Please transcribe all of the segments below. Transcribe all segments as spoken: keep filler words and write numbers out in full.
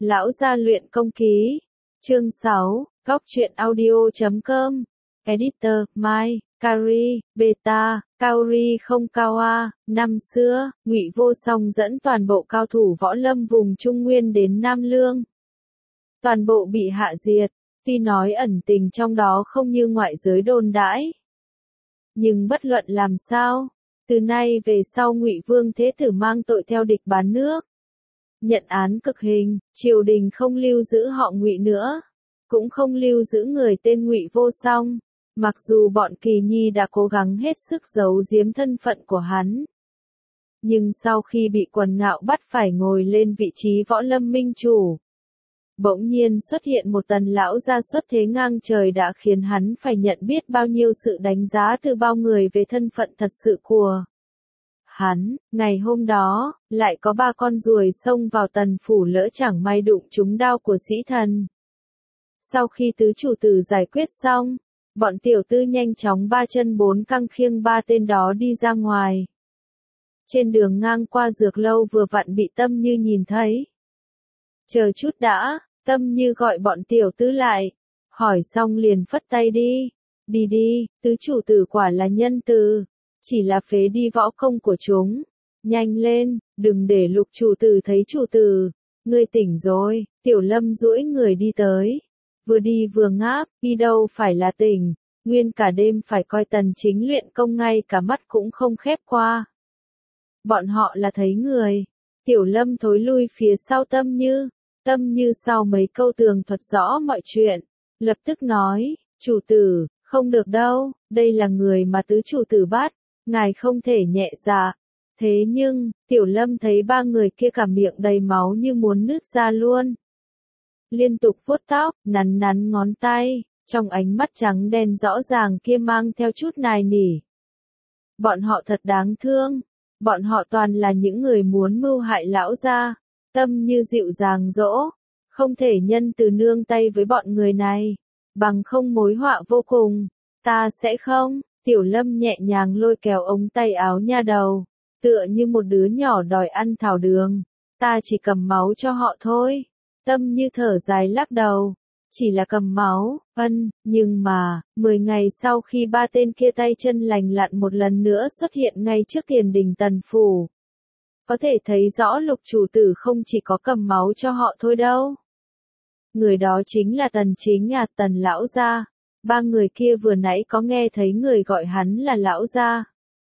Lão gia luyện công ký. Chương sáu, Góc truyện audio chấm com. Editor, Mai, Kari, Beta, Kaori không cao a. Năm xưa, Ngụy Vô Song dẫn toàn bộ cao thủ võ lâm vùng Trung Nguyên đến Nam Lương. Toàn bộ bị hạ diệt, tuy nói ẩn tình trong đó không như ngoại giới đồn đãi. Nhưng bất luận làm sao, từ nay về sau Ngụy Vương Thế Tử mang tội theo địch bán nước. Nhận án cực hình, triều đình không lưu giữ họ Ngụy nữa, cũng không lưu giữ người tên Ngụy Vô Song, mặc dù bọn Kỳ Nhi đã cố gắng hết sức giấu giếm thân phận của hắn. Nhưng sau khi bị Quần Ngạo bắt phải ngồi lên vị trí võ lâm minh chủ, bỗng nhiên xuất hiện một tần lão gia xuất thế ngang trời đã khiến hắn phải nhận biết bao nhiêu sự đánh giá từ bao người về thân phận thật sự của hắn. Ngày hôm đó, lại có ba con ruồi xông vào tần phủ, lỡ chẳng may đụng trúng đao của sĩ thần. Sau khi tứ chủ tử giải quyết xong, bọn tiểu tư nhanh chóng ba chân bốn căng khiêng ba tên đó đi ra ngoài. Trên đường ngang qua dược lâu vừa vặn bị Tâm Như nhìn thấy. Chờ chút đã, Tâm Như gọi bọn tiểu tư lại, hỏi xong liền phất tay đi. Đi đi, tứ chủ tử quả là nhân từ, chỉ là phế đi võ công của chúng. Nhanh lên, đừng để Lục chủ tử thấy chủ tử. Ngươi tỉnh rồi. Tiểu Lâm duỗi người đi tới. Vừa đi vừa ngáp, đi đâu phải là tỉnh, nguyên cả đêm phải coi Tần Chính luyện công, ngay cả mắt cũng không khép qua. Bọn họ là thấy người. Tiểu Lâm thối lui phía sau Tâm Như. Tâm Như sau mấy câu tường thuật rõ mọi chuyện, lập tức nói, chủ tử, không được đâu, đây là người mà tứ chủ tử bắt, ngài không thể nhẹ dạ. Thế nhưng, Tiểu Lâm thấy ba người kia cả miệng đầy máu như muốn nứt ra luôn. Liên tục vuốt tóc, nắn nắn ngón tay, trong ánh mắt trắng đen rõ ràng kia mang theo chút nài nỉ. Bọn họ thật đáng thương, bọn họ toàn là những người muốn mưu hại lão gia. Tâm Như dịu dàng dỗ, không thể nhân từ nương tay với bọn người này, bằng không mối họa vô cùng. Ta sẽ không. Tiểu Lâm nhẹ nhàng lôi kéo ống tay áo nha đầu, tựa như một đứa nhỏ đòi ăn thảo đường. Ta chỉ cầm máu cho họ thôi. Tâm Như thở dài lắc đầu, chỉ là cầm máu, ân, nhưng mà, mười ngày sau khi ba tên kia tay chân lành lặn một lần nữa xuất hiện ngay trước tiền đình Tần phủ. Có thể thấy rõ Lục chủ tử không chỉ có cầm máu cho họ thôi đâu. Người đó chính là Tần Chính à, Tần lão gia. Ba người kia vừa nãy có nghe thấy người gọi hắn là lão gia.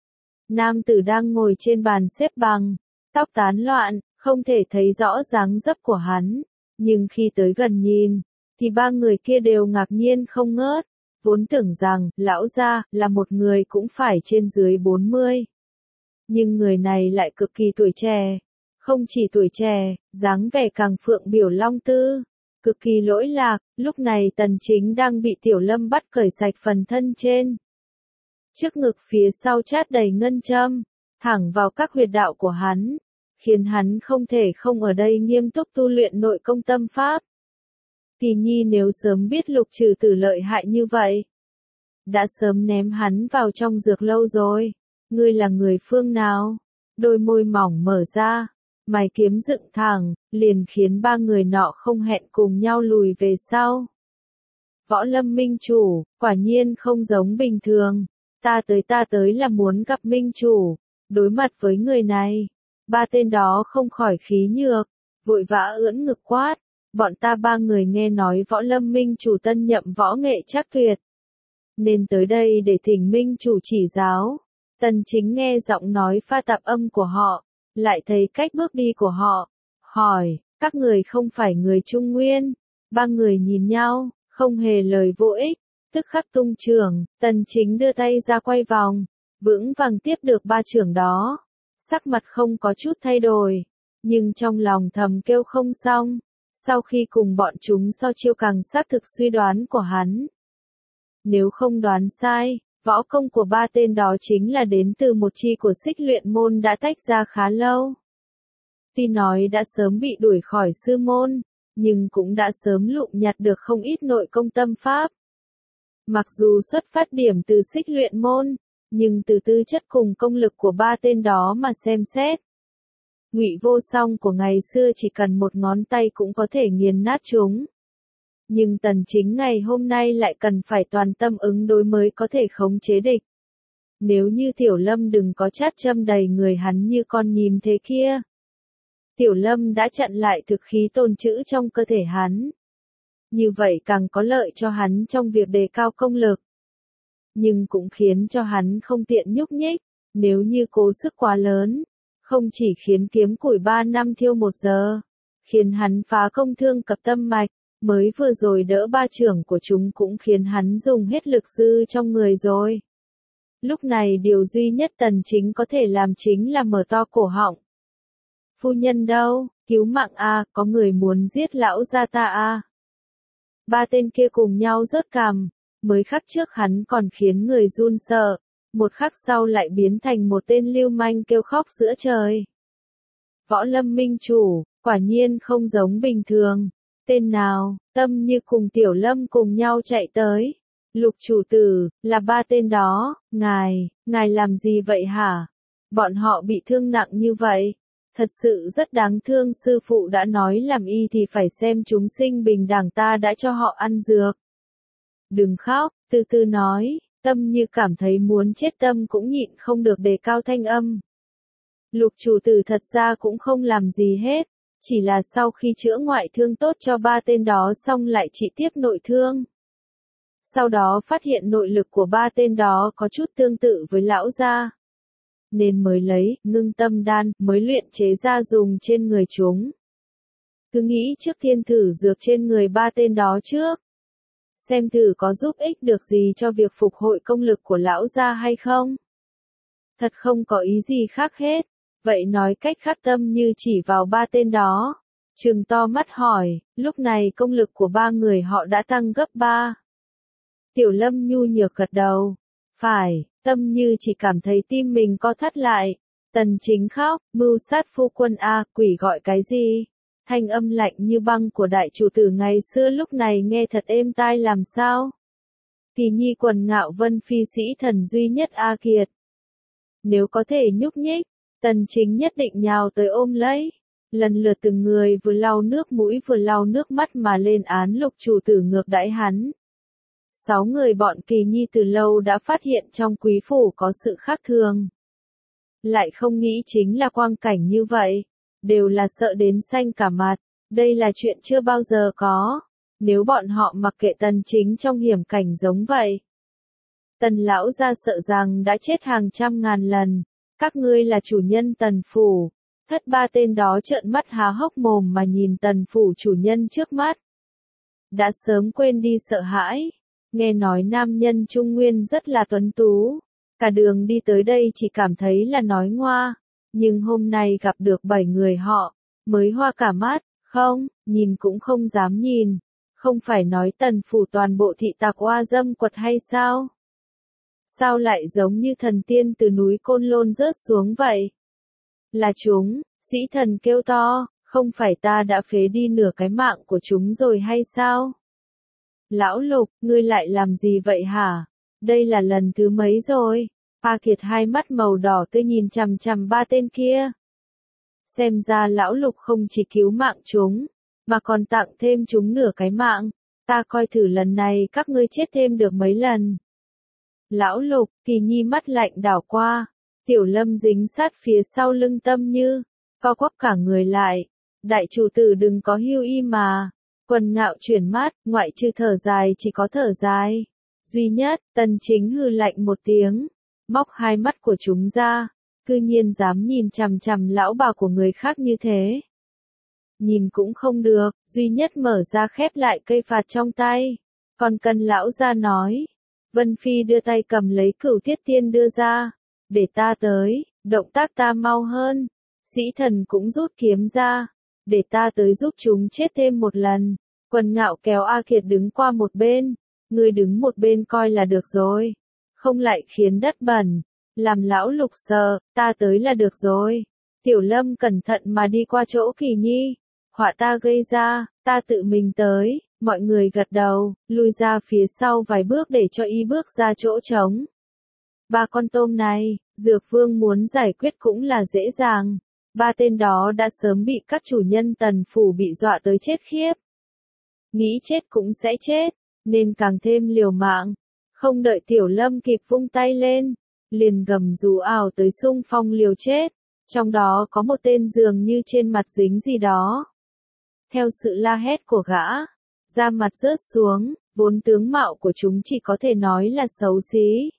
Nam tử đang ngồi trên bàn xếp bằng, tóc tán loạn, không thể thấy rõ dáng dấp của hắn. Nhưng khi tới gần nhìn, thì ba người kia đều ngạc nhiên không ngớt, vốn tưởng rằng, lão gia, là một người cũng phải trên dưới bốn mươi. Nhưng người này lại cực kỳ tuổi trẻ, không chỉ tuổi trẻ, dáng vẻ càng phượng biểu long tư, cực kỳ lỗi lạc. Lúc này Tần Chính đang bị Tiểu Lâm bắt cởi sạch phần thân trên. Trước ngực phía sau chát đầy ngân châm, thẳng vào các huyệt đạo của hắn, khiến hắn không thể không ở đây nghiêm túc tu luyện nội công tâm pháp. Kỳ Nhi nếu sớm biết Lục trừ tử lợi hại như vậy, đã sớm ném hắn vào trong dược lâu rồi. Ngươi là người phương nào? Đôi môi mỏng mở ra, mày kiếm dựng thẳng, liền khiến ba người nọ không hẹn cùng nhau lùi về sau. Võ lâm minh chủ, quả nhiên không giống bình thường. Ta tới ta tới là muốn gặp minh chủ. Đối mặt với người này, ba tên đó không khỏi khí nhược, vội vã ưỡn ngực quát. Bọn ta ba người nghe nói võ lâm minh chủ tân nhậm võ nghệ chắc tuyệt, nên tới đây để thỉnh minh chủ chỉ giáo. Tần Chính nghe giọng nói pha tạp âm của họ, lại thấy cách bước đi của họ, hỏi, các người không phải người Trung Nguyên. Ba người nhìn nhau, không hề lời vô ích, tức khắc tung chưởng. Tần Chính đưa tay ra quay vòng, vững vàng tiếp được ba chưởng đó, sắc mặt không có chút thay đổi, nhưng trong lòng thầm kêu không xong. Sau khi cùng bọn chúng so chiêu càng xác thực suy đoán của hắn. Nếu không đoán sai, võ công của ba tên đó chính là đến từ một chi của Xích Luyện môn đã tách ra khá lâu. Tuy nói đã sớm bị đuổi khỏi sư môn, nhưng cũng đã sớm lụm nhặt được không ít nội công tâm pháp. Mặc dù xuất phát điểm từ Xích Luyện môn, nhưng từ tư chất cùng công lực của ba tên đó mà xem xét, Ngụy Vô Song của ngày xưa chỉ cần một ngón tay cũng có thể nghiền nát chúng. Nhưng Tần Chính ngày hôm nay lại cần phải toàn tâm ứng đối mới có thể khống chế địch. Nếu như Tiểu Lâm đừng có chát châm đầy người hắn như con nhím thế kia. Tiểu Lâm đã chặn lại thực khí tồn trữ trong cơ thể hắn. Như vậy càng có lợi cho hắn trong việc đề cao công lực. Nhưng cũng khiến cho hắn không tiện nhúc nhích, nếu như cố sức quá lớn, không chỉ khiến kiếm củi ba năm thiêu một giờ, khiến hắn phá công thương cập tâm mạch, mới vừa rồi đỡ ba trưởng của chúng cũng khiến hắn dùng hết lực dư trong người rồi. Lúc này điều duy nhất Tần Chính có thể làm chính là mở to cổ họng. Phu nhân đâu, cứu mạng a, có người muốn giết lão gia ta a. Ba tên kia cùng nhau rớt cằm, mới khắc trước hắn còn khiến người run sợ, một khắc sau lại biến thành một tên lưu manh kêu khóc giữa trời. Võ Lâm minh chủ, quả nhiên không giống bình thường. Tên nào, Tâm Như cùng Tiểu Lâm cùng nhau chạy tới. Lục chủ tử, là ba tên đó, ngài, ngài làm gì vậy hả? Bọn họ bị thương nặng như vậy. Thật sự rất đáng thương, sư phụ đã nói làm y thì phải xem chúng sinh bình đẳng, ta đã cho họ ăn dược. Đừng khóc, từ từ nói. Tâm Như cảm thấy muốn chết tâm cũng nhịn không được đề cao thanh âm. Lục chủ tử thật ra cũng không làm gì hết, chỉ là sau khi chữa ngoại thương tốt cho ba tên đó xong lại trị tiếp nội thương. Sau đó phát hiện nội lực của ba tên đó có chút tương tự với lão gia, nên mới lấy ngưng tâm đan mới luyện chế ra dùng trên người chúng. Cứ nghĩ trước tiên thử dược trên người ba tên đó trước. Xem thử có giúp ích được gì cho việc phục hồi công lực của lão gia hay không. Thật không có ý gì khác hết. Vậy nói cách khác, Tâm Như chỉ vào ba tên đó. Trừng to mắt hỏi, lúc này công lực của ba người họ đã tăng gấp ba. Tiểu Lâm nhu nhược gật đầu. Phải, Tâm Như chỉ cảm thấy tim mình co thắt lại. Tần Chính khóc, mưu sát phu quân a, quỷ gọi cái gì? Thanh âm lạnh như băng của đại chủ tử ngày xưa lúc này nghe thật êm tai làm sao? Kỳ nhi quần ngạo vân phi sĩ thần duy nhất A Kiệt. Nếu có thể nhúc nhích, Tần Chính nhất định nhào tới ôm lấy. Lần lượt từng người vừa lau nước mũi vừa lau nước mắt mà lên án lục chủ tử ngược đãi hắn. Sáu người bọn Kỳ nhi từ lâu đã phát hiện trong quý phủ có sự khác thường. Lại không nghĩ chính là quang cảnh như vậy. Đều là sợ đến xanh cả mặt, đây là chuyện chưa bao giờ có, nếu bọn họ mặc kệ Tần Chính trong hiểm cảnh giống vậy. Tần lão gia sợ rằng đã chết hàng trăm ngàn lần, các ngươi là chủ nhân Tần phủ. Thất ba tên đó trợn mắt há hốc mồm mà nhìn Tần phủ chủ nhân trước mắt. Đã sớm quên đi sợ hãi, nghe nói nam nhân Trung Nguyên rất là tuấn tú, cả đường đi tới đây chỉ cảm thấy là nói ngoa. Nhưng hôm nay gặp được bảy người họ, mới hoa cả mắt, không, nhìn cũng không dám nhìn. Không phải nói Tần phủ toàn bộ thị tạc oa dâm quật hay sao? Sao lại giống như thần tiên từ núi Côn Lôn rớt xuống vậy? Là chúng, sĩ thần kêu to, không phải ta đã phế đi nửa cái mạng của chúng rồi hay sao? Lão Lục, ngươi lại làm gì vậy hả? Đây là lần thứ mấy rồi? A Kiệt hai mắt màu đỏ tươi nhìn chằm chằm ba tên kia. Xem ra lão Lục không chỉ cứu mạng chúng, mà còn tặng thêm chúng nửa cái mạng. Ta coi thử lần này các ngươi chết thêm được mấy lần. Lão Lục, Kỳ nhi mắt lạnh đảo qua. Tiểu Lâm dính sát phía sau lưng Tâm Như, co quắp cả người lại. Đại chủ tử đừng có hưu y mà. Quần ngạo chuyển mắt, ngoại trừ thở dài chỉ có thở dài. Duy nhất, Tần Chính hừ lạnh một tiếng. Móc hai mắt của chúng ra, cư nhiên dám nhìn chằm chằm lão bà của người khác như thế. Nhìn cũng không được, duy nhất mở ra khép lại cây phạt trong tay. Còn cần lão ra nói. Vân Phi đưa tay cầm lấy Cửu Tiết Tiên đưa ra. Để ta tới, động tác ta mau hơn. Sĩ thần cũng rút kiếm ra. Để ta tới giúp chúng chết thêm một lần. Quần ngạo kéo A Kiệt đứng qua một bên. Ngươi đứng một bên coi là được rồi. Không lại khiến đất bẩn, làm lão Lục sợ, ta tới là được rồi. Tiểu Lâm cẩn thận mà đi qua chỗ Kỳ nhi, họa ta gây ra, ta tự mình tới, mọi người gật đầu, lùi ra phía sau vài bước để cho y bước ra chỗ trống. Ba con tôm này, Dược Vương muốn giải quyết cũng là dễ dàng, ba tên đó đã sớm bị các chủ nhân Tần phủ bị dọa tới chết khiếp. Nghĩ chết cũng sẽ chết, nên càng thêm liều mạng. Không đợi Tiểu Lâm kịp vung tay lên, liền gầm rú ảo tới xung phong liều chết. Trong đó có một tên dường như trên mặt dính gì đó. Theo sự la hét của gã, da mặt rớt xuống, vốn tướng mạo của chúng chỉ có thể nói là xấu xí.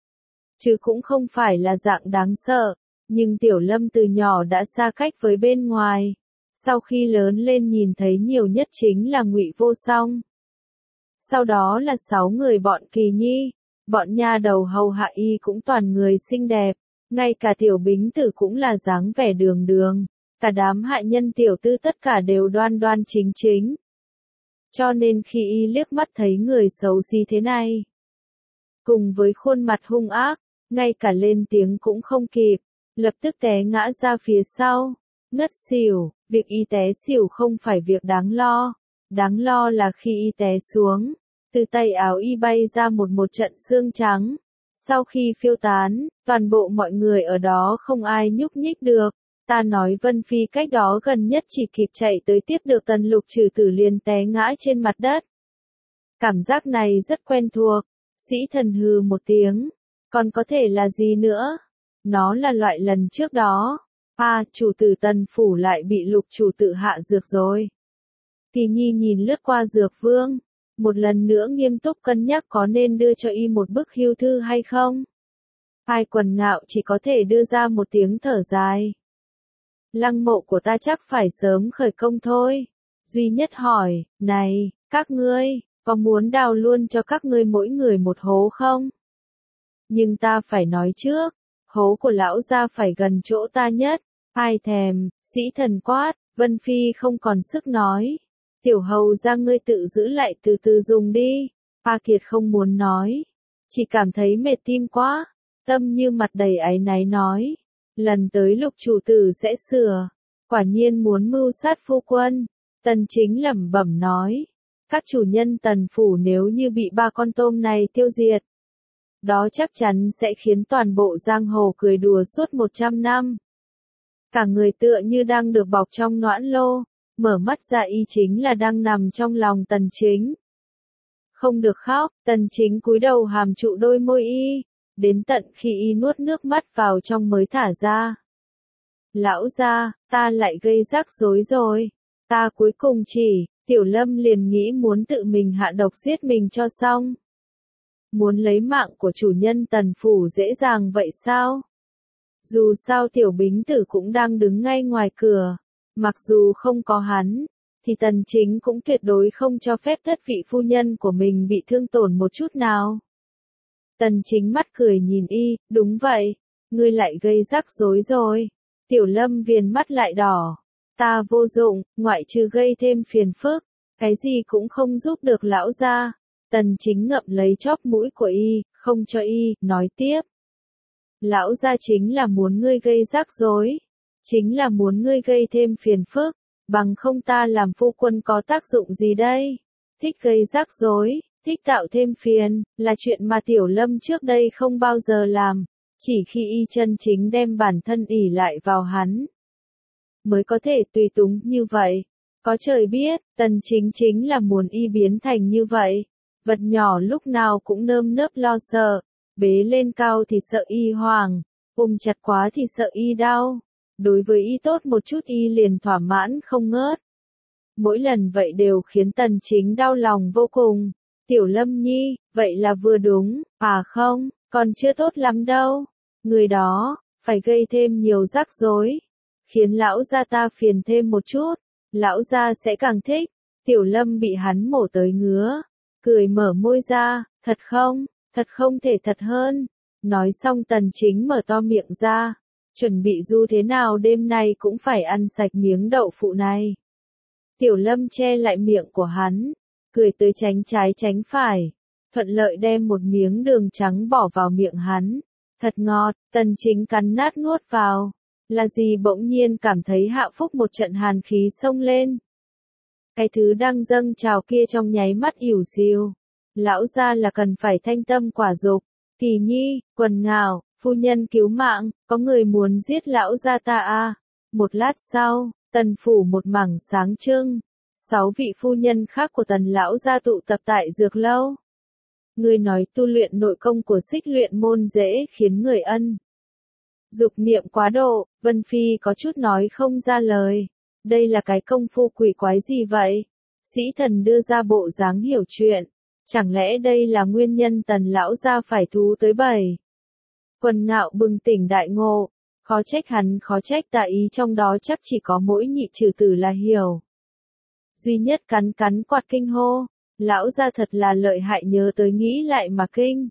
Chứ cũng không phải là dạng đáng sợ, nhưng Tiểu Lâm từ nhỏ đã xa cách với bên ngoài. Sau khi lớn lên nhìn thấy nhiều nhất chính là Ngụy Vô Song. Sau đó là sáu người bọn Kỳ Nhi, bọn nha đầu hầu hạ y cũng toàn người xinh đẹp, ngay cả Tiểu Bính Tử cũng là dáng vẻ đường đường, cả đám hạ nhân tiểu tư tất cả đều đoan đoan chính chính. Cho nên khi y liếc mắt thấy người xấu xí thế này, cùng với khuôn mặt hung ác, ngay cả lên tiếng cũng không kịp, lập tức té ngã ra phía sau, ngất xỉu. Việc y té xỉu không phải việc đáng lo, đáng lo là khi y té xuống, từ tay áo y bay ra một một trận xương trắng. Sau khi phiêu tán, toàn bộ mọi người ở đó không ai nhúc nhích được. Ta nói Vân Phi cách đó gần nhất chỉ kịp chạy tới tiếp được Tần Lục Trừ Tử liền té ngã trên mặt đất. Cảm giác này rất quen thuộc, Sĩ Thần hừ một tiếng, còn có thể là gì nữa? Nó là loại lần trước đó. À, chủ tử Tần phủ lại bị Lục chủ tử hạ dược rồi. Kỳ Nhi nhìn lướt qua dược vương, một lần nữa nghiêm túc cân nhắc có nên đưa cho y một bức hưu thư hay không. Hai Quần Ngạo chỉ có thể đưa ra một tiếng thở dài. Lăng mộ của ta chắc phải sớm khởi công thôi. Duy Nhất hỏi, này, các ngươi, có muốn đào luôn cho các ngươi mỗi người một hố không? Nhưng ta phải nói trước, hố của lão gia phải gần chỗ ta nhất. Ai thèm, Sĩ Thần quát, Vân Phi không còn sức nói. Tiểu hầu ra ngươi tự giữ lại từ từ dùng đi. A Kiệt không muốn nói, chỉ cảm thấy mệt tim quá, tâm như mặt đầy áy náy nói. Lần tới Lục chủ tử sẽ sửa, quả nhiên muốn mưu sát phu quân. Tần Chính lẩm bẩm nói, các chủ nhân Tần phủ nếu như bị ba con tôm này tiêu diệt, đó chắc chắn sẽ khiến toàn bộ giang hồ cười đùa suốt một trăm năm. Cả người tựa như đang được bọc trong noãn lô, mở mắt ra y chính là đang nằm trong lòng Tần Chính. Không được khóc, Tần Chính cúi đầu hàm trụ đôi môi y, đến tận khi y nuốt nước mắt vào trong mới thả ra. Lão gia, ta lại gây rắc rối rồi, ta cuối cùng chỉ, Tiểu Lâm liền nghĩ muốn tự mình hạ độc giết mình cho xong. Muốn lấy mạng của chủ nhân Tần phủ dễ dàng vậy sao? Dù sao Tiểu Bính Tử cũng đang đứng ngay ngoài cửa, mặc dù không có hắn, thì Tần Chính cũng tuyệt đối không cho phép thất vị phu nhân của mình bị thương tổn một chút nào. Tần Chính mắt cười nhìn y, đúng vậy, ngươi lại gây rắc rối rồi. Tiểu Lâm viền mắt lại đỏ, ta vô dụng, ngoại trừ gây thêm phiền phức, cái gì cũng không giúp được lão gia. Tần Chính ngậm lấy chóp mũi của y, không cho y, nói tiếp. Lão gia chính là muốn ngươi gây rắc rối, chính là muốn ngươi gây thêm phiền phức, bằng không ta làm phu quân có tác dụng gì đây? Thích gây rắc rối, thích tạo thêm phiền, là chuyện mà Tiểu Lâm trước đây không bao giờ làm, chỉ khi y chân chính đem bản thân ỷ lại vào hắn, mới có thể tùy túng như vậy. Có trời biết, Tần Chính chính là muốn y biến thành như vậy, vật nhỏ lúc nào cũng nơm nớp lo sợ. Bế lên cao thì sợ y hoảng, ôm chặt quá thì sợ y đau. Đối với y tốt một chút y liền thỏa mãn không ngớt. Mỗi lần vậy đều khiến Tần Chính đau lòng vô cùng. Tiểu Lâm nhi, vậy là vừa đúng, à không, còn chưa tốt lắm đâu. Người đó, phải gây thêm nhiều rắc rối, khiến lão gia ta phiền thêm một chút, lão gia sẽ càng thích. Tiểu Lâm bị hắn mổ tới ngứa, cười mở môi ra, thật không? Thật không thể thật hơn. Nói xong Tần Chính mở to miệng ra, chuẩn bị du thế nào đêm nay cũng phải ăn sạch miếng đậu phụ này. Tiểu Lâm che lại miệng của hắn, cười tới tránh trái tránh phải, thuận lợi đem một miếng đường trắng bỏ vào miệng hắn. Thật ngọt, Tần Chính cắn nát nuốt vào. Là gì bỗng nhiên cảm thấy hạ phúc một trận hàn khí xông lên. Cái thứ đang dâng trào kia trong nháy mắt ỉu xìu. Lão gia là cần phải thanh tâm quả dục. Kỳ Nhi, Quần Ngạo, phu nhân cứu mạng, có người muốn giết lão gia ta à? Một lát sau, tần phủ một mảng sáng trưng. Sáu vị phu nhân khác của tần lão gia tụ tập tại dược lâu. Người nói tu luyện nội công của xích luyện môn dễ khiến người ân. Dục niệm quá độ, Vân Phi có chút nói không ra lời. Đây là cái công phu quỷ quái gì vậy? Sĩ thần đưa ra bộ dáng hiểu chuyện. Chẳng lẽ đây là nguyên nhân tần lão gia phải thú tới bảy? Quần Ngạo bừng tỉnh đại ngộ. Khó trách hắn khó trách tạ ý trong đó chắc chỉ có mỗi nhị trừ tử là hiểu. Duy nhất cắn cắn quạt kinh hô. Lão gia thật là lợi hại, nhớ tới nghĩ lại mà kinh.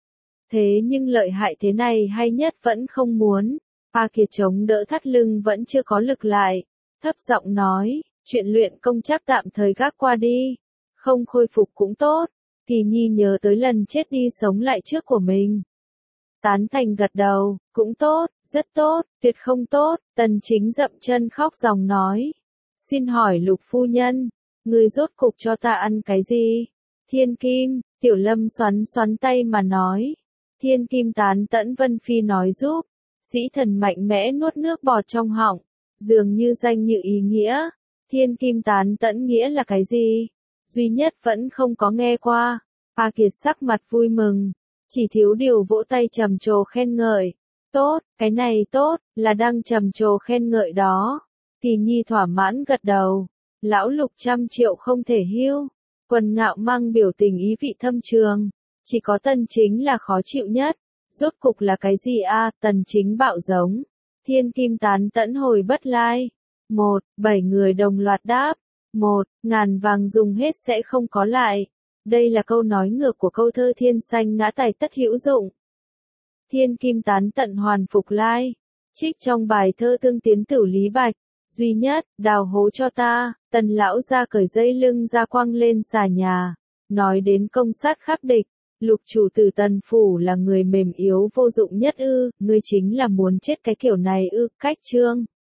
Thế nhưng lợi hại thế này hay nhất vẫn không muốn. A Kiệt chống đỡ thắt lưng vẫn chưa có lực lại. Thấp giọng nói, chuyện luyện công chắc tạm thời gác qua đi. Không khôi phục cũng tốt. Kỳ Nhi nhớ tới lần chết đi sống lại trước của mình. Tán thành gật đầu, cũng tốt, rất tốt, tuyệt không tốt. Tần Chính dậm chân khóc ròng nói. Xin hỏi Lục phu nhân, người rốt cục cho ta ăn cái gì? Thiên kim, Tiểu Lâm xoắn xoắn tay mà nói. Thiên kim tán tẫn Vân Phi nói giúp. Sĩ thần mạnh mẽ nuốt nước bọt trong họng. Dường như danh như ý nghĩa. Thiên kim tán tẫn nghĩa là cái gì? Duy nhất vẫn không có nghe qua. A Kiệt sắc mặt vui mừng. Chỉ thiếu điều vỗ tay trầm trồ khen ngợi. Tốt, cái này tốt, là đang trầm trồ khen ngợi đó. Kỳ Nhi thỏa mãn gật đầu. Lão Lục trăm triệu không thể hiu. Quần Ngạo mang biểu tình ý vị thâm trường. Chỉ có Tần Chính là khó chịu nhất. Rốt cục là cái gì a? À, Tần Chính bạo giống. Thiên kim tán tẫn hồi bất lai. Một, bảy người đồng loạt đáp. Một, ngàn vàng dùng hết sẽ không có lại. Đây là câu nói ngược của câu thơ thiên xanh ngã tài tất hữu dụng. Thiên kim tán tận hoàn phục lai. Trích trong bài thơ Tương Tiến Tử Lý Bạch. Duy nhất, đào hố cho ta. Tần lão ra cởi dây lưng ra quăng lên xà nhà. Nói đến công sát khắc địch. Lục chủ tử Tần phủ là người mềm yếu vô dụng nhất ư, ngươi chính là muốn chết cái kiểu này ư, cách chương.